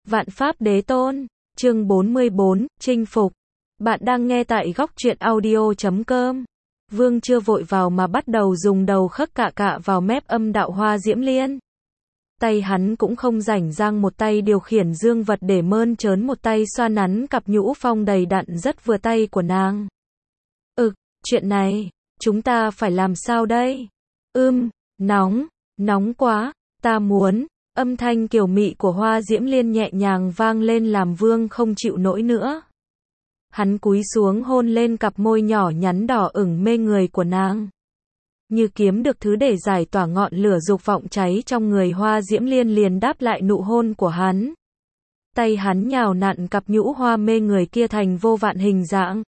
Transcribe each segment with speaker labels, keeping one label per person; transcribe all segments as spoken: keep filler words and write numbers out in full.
Speaker 1: Vạn Pháp Đế Tôn, chương bốn mươi bốn, chinh phục. Bạn đang nghe tại góc truyện audio chấm com. Vương chưa vội vào mà bắt đầu dùng đầu khấc cạ cạ vào mép âm đạo Hoa Diễm Liên. Tay hắn cũng không rảnh rang, một tay điều khiển dương vật để mơn trớn, một tay xoa nắn cặp nhũ phong đầy đặn rất vừa tay của nàng. Ực, chuyện này, chúng ta phải làm sao đây? Ưm, nóng, nóng quá, ta muốn. Âm thanh kiều mị của Hoa Diễm Liên nhẹ nhàng vang lên làm Vương không chịu nổi nữa. Hắn cúi xuống hôn lên cặp môi nhỏ nhắn đỏ ửng mê người của nàng. Như kiếm được thứ để giải tỏa ngọn lửa dục vọng cháy trong người, Hoa Diễm Liên liền đáp lại nụ hôn của hắn. Tay hắn nhào nặn cặp nhũ hoa mê người kia thành vô vạn hình dạng.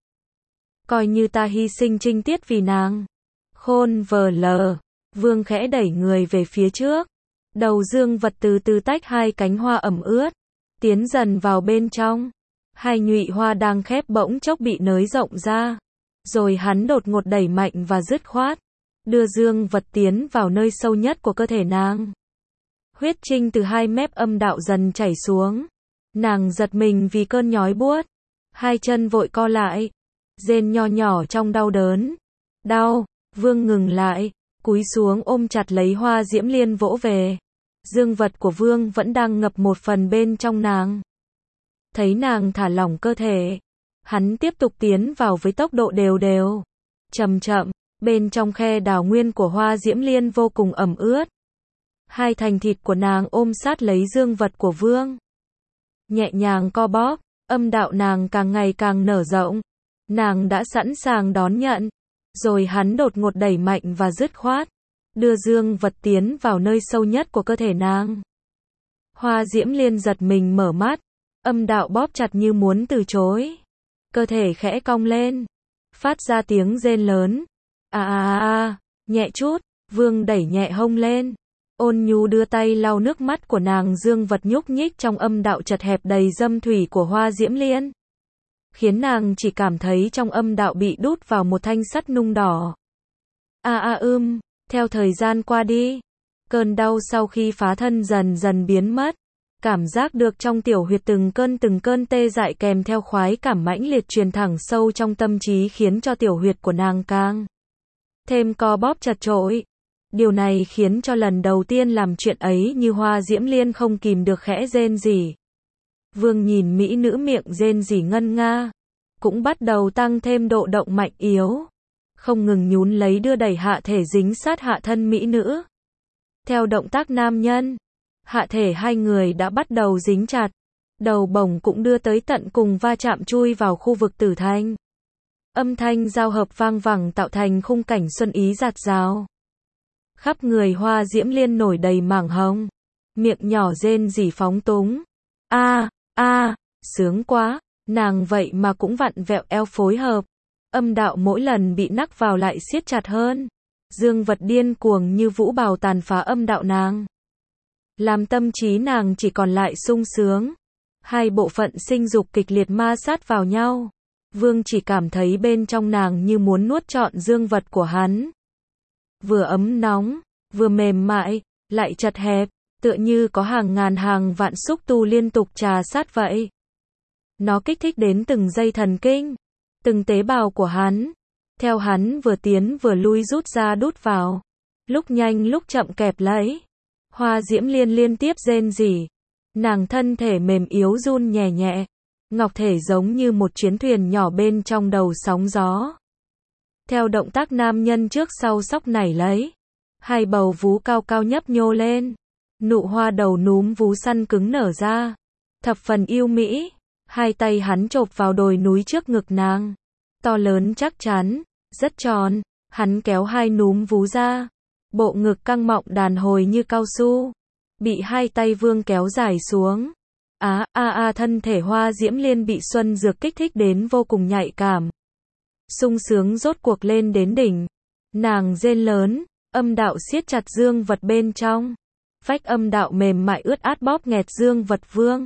Speaker 1: Coi như ta hy sinh trinh tiết vì nàng. Khôn vờ lờ, Vương khẽ đẩy người về phía trước. Đầu dương vật từ từ tách hai cánh hoa ẩm ướt, tiến dần vào bên trong. Hai nhụy hoa đang khép bỗng chốc bị nới rộng ra. Rồi hắn đột ngột đẩy mạnh và dứt khoát, đưa dương vật tiến vào nơi sâu nhất của cơ thể nàng. Huyết trinh từ hai mép âm đạo dần chảy xuống. Nàng giật mình vì cơn nhói buốt. Hai chân vội co lại, rên nho nhỏ trong đau đớn. Đau, Vương ngừng lại, cúi xuống ôm chặt lấy Hoa Diễm Liên vỗ về. Dương vật của Vương vẫn đang ngập một phần bên trong nàng. Thấy nàng thả lỏng cơ thể, hắn tiếp tục tiến vào với tốc độ đều đều, chậm chậm. Bên trong khe đào nguyên của Hoa Diễm Liên vô cùng ẩm ướt. Hai thành thịt của nàng ôm sát lấy dương vật của Vương, nhẹ nhàng co bóp. Âm đạo nàng càng ngày càng nở rộng. Nàng đã sẵn sàng đón nhận. Rồi hắn đột ngột đẩy mạnh và dứt khoát, đưa dương vật tiến vào nơi sâu nhất của cơ thể nàng. Hoa Diễm Liên giật mình mở mắt, âm đạo bóp chặt như muốn từ chối. Cơ thể khẽ cong lên, phát ra tiếng rên lớn. À à à, nhẹ chút. Vương đẩy nhẹ hông lên, ôn nhu đưa tay lau nước mắt của nàng. Dương vật nhúc nhích trong âm đạo chật hẹp đầy dâm thủy của Hoa Diễm Liên, khiến nàng chỉ cảm thấy trong âm đạo bị đút vào một thanh sắt nung đỏ. A a ưm, theo thời gian qua đi, cơn đau sau khi phá thân dần dần biến mất. Cảm giác được trong tiểu huyệt từng cơn từng cơn tê dại kèm theo khoái cảm mãnh liệt truyền thẳng sâu trong tâm trí, khiến cho tiểu huyệt của nàng càng thêm co bóp chật chội. Điều này khiến cho lần đầu tiên làm chuyện ấy như Hoa Diễm Liên không kìm được khẽ rên rỉ. Vương nhìn mỹ nữ miệng rên rỉ ngân nga, cũng bắt đầu tăng thêm độ động mạnh yếu, không ngừng nhún lấy đưa đẩy hạ thể dính sát hạ thân mỹ nữ. Theo động tác nam nhân, hạ thể hai người đã bắt đầu dính chặt, đầu bổng cũng đưa tới tận cùng va chạm chui vào khu vực tử thanh. Âm thanh giao hợp vang vẳng tạo thành khung cảnh xuân ý dạt dào. Khắp người Hoa Diễm Liên nổi đầy mảng hồng, miệng nhỏ rên rỉ phóng túng. A, a, sướng quá, nàng vậy mà cũng vặn vẹo eo phối hợp. Âm đạo mỗi lần bị nắc vào lại siết chặt hơn. Dương vật điên cuồng như vũ bào tàn phá âm đạo nàng, làm tâm trí nàng chỉ còn lại sung sướng. Hai bộ phận sinh dục kịch liệt ma sát vào nhau. Vương chỉ cảm thấy bên trong nàng như muốn nuốt trọn dương vật của hắn. Vừa ấm nóng, vừa mềm mại, lại chật hẹp, tựa như có hàng ngàn hàng vạn xúc tu liên tục trà sát vậy. Nó kích thích đến từng dây thần kinh, từng tế bào của hắn. Theo hắn vừa tiến vừa lui rút ra đút vào, lúc nhanh lúc chậm kẹp lấy. Hoa Diễm Liên liên tiếp rên rỉ. Nàng thân thể mềm yếu run nhẹ nhẹ, ngọc thể giống như một chuyến thuyền nhỏ bên trong đầu sóng gió. Theo động tác nam nhân trước sau xóc nảy lấy, hai bầu vú cao cao nhấp nhô lên, nụ hoa đầu núm vú săn cứng nở ra, thập phần yêu mỹ. Hai tay hắn chộp vào đồi núi trước ngực nàng, to lớn chắc chắn, rất tròn. Hắn kéo hai núm vú ra, bộ ngực căng mọng đàn hồi như cao su, bị hai tay Vương kéo dài xuống. Á a a, thân thể Hoa Diễm Liên bị xuân dược kích thích đến vô cùng nhạy cảm, sung sướng rốt cuộc lên đến đỉnh. Nàng rên lớn, âm đạo siết chặt dương vật bên trong, vách âm đạo mềm mại ướt át bóp nghẹt dương vật Vương.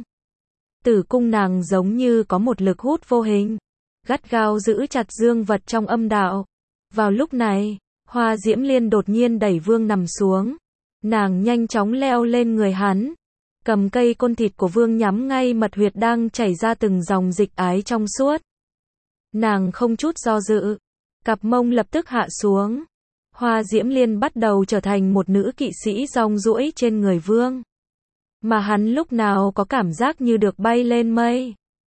Speaker 1: Tử cung nàng giống như có một lực hút vô hình, gắt gao giữ chặt dương vật trong âm đạo. Vào lúc này, Hoa Diễm Liên đột nhiên đẩy Vương nằm xuống. Nàng nhanh chóng leo lên người hắn, cầm cây côn thịt của Vương nhắm ngay mật huyệt đang chảy ra từng dòng dịch ái trong suốt. Nàng không chút do dự, cặp mông lập tức hạ xuống. Hoa Diễm Liên bắt đầu trở thành một nữ kỵ sĩ rong ruổi trên người Vương. Mà hắn lúc nào có cảm giác như được bay lên mây.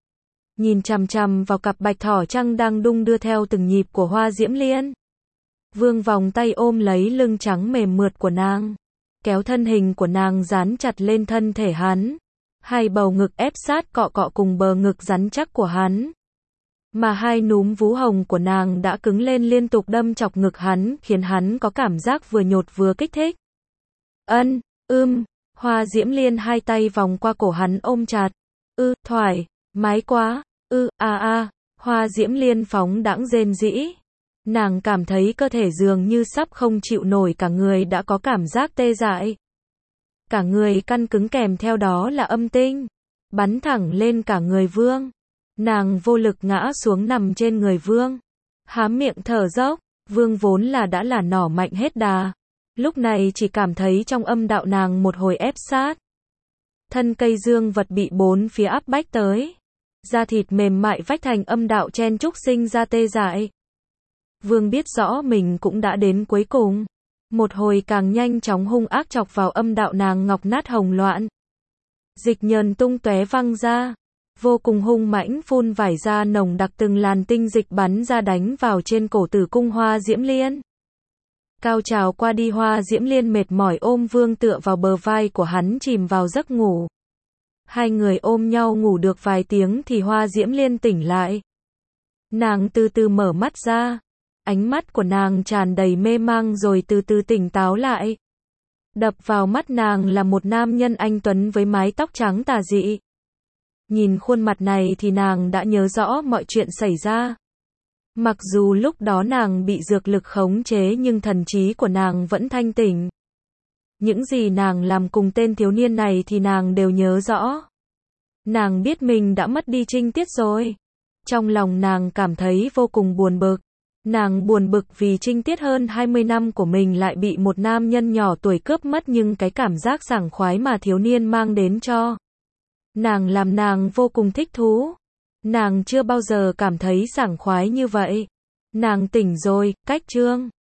Speaker 1: Nhìn chằm chằm vào cặp bạch thỏ trăng đang đung đưa theo từng nhịp của Hoa Diễm Liên. Vương vòng tay ôm lấy lưng trắng mềm mượt của nàng, kéo thân hình của nàng dán chặt lên thân thể hắn. Hai bầu ngực ép sát cọ cọ cùng bờ ngực rắn chắc của hắn. Mà hai núm vú hồng của nàng đã cứng lên liên tục đâm chọc ngực hắn, khiến hắn có cảm giác vừa nhột vừa kích thích. Ân, ưm, Hoa Diễm Liên hai tay vòng qua cổ hắn ôm chặt. Ư, thoải, mái quá, ư, a a, Hoa Diễm Liên phóng đãng rên rĩ. Nàng cảm thấy cơ thể dường như sắp không chịu nổi, cả người đã có cảm giác tê dại. Cả người căng cứng, kèm theo đó là âm tinh bắn thẳng lên cả người Vương. Nàng vô lực ngã xuống nằm trên người Vương, há miệng thở dốc. Vương vốn là đã là nỏ mạnh hết đà, lúc này chỉ cảm thấy trong âm đạo nàng một hồi ép sát. Thân cây dương vật bị bốn phía áp bách tới, da thịt mềm mại vách thành âm đạo chen chúc sinh ra tê dại. Vương biết rõ mình cũng đã đến cuối cùng. Một hồi càng nhanh chóng hung ác chọc vào âm đạo nàng ngọc nát hồng loạn. Dịch nhờn tung tóe văng ra, vô cùng hung mãnh phun vải ra nồng đặc, từng làn tinh dịch bắn ra đánh vào trên cổ tử cung Hoa Diễm Liên. Cao trào qua đi, Hoa Diễm Liên mệt mỏi ôm Vương tựa vào bờ vai của hắn chìm vào giấc ngủ. Hai người ôm nhau ngủ được vài tiếng thì Hoa Diễm Liên tỉnh lại. Nàng từ từ mở mắt ra, ánh mắt của nàng tràn đầy mê mang rồi từ từ tỉnh táo lại. Đập vào mắt nàng là một nam nhân anh tuấn với mái tóc trắng tà dị. Nhìn khuôn mặt này thì nàng đã nhớ rõ mọi chuyện xảy ra. Mặc dù lúc đó nàng bị dược lực khống chế nhưng thần trí của nàng vẫn thanh tỉnh. Những gì nàng làm cùng tên thiếu niên này thì nàng đều nhớ rõ. Nàng biết mình đã mất đi trinh tiết rồi. Trong lòng nàng cảm thấy vô cùng buồn bực. Nàng buồn bực vì trinh tiết hơn hai mươi năm của mình lại bị một nam nhân nhỏ tuổi cướp mất, nhưng cái cảm giác sảng khoái mà thiếu niên mang đến cho nàng làm nàng vô cùng thích thú. Nàng chưa bao giờ cảm thấy sảng khoái như vậy. Nàng tỉnh rồi, cách chương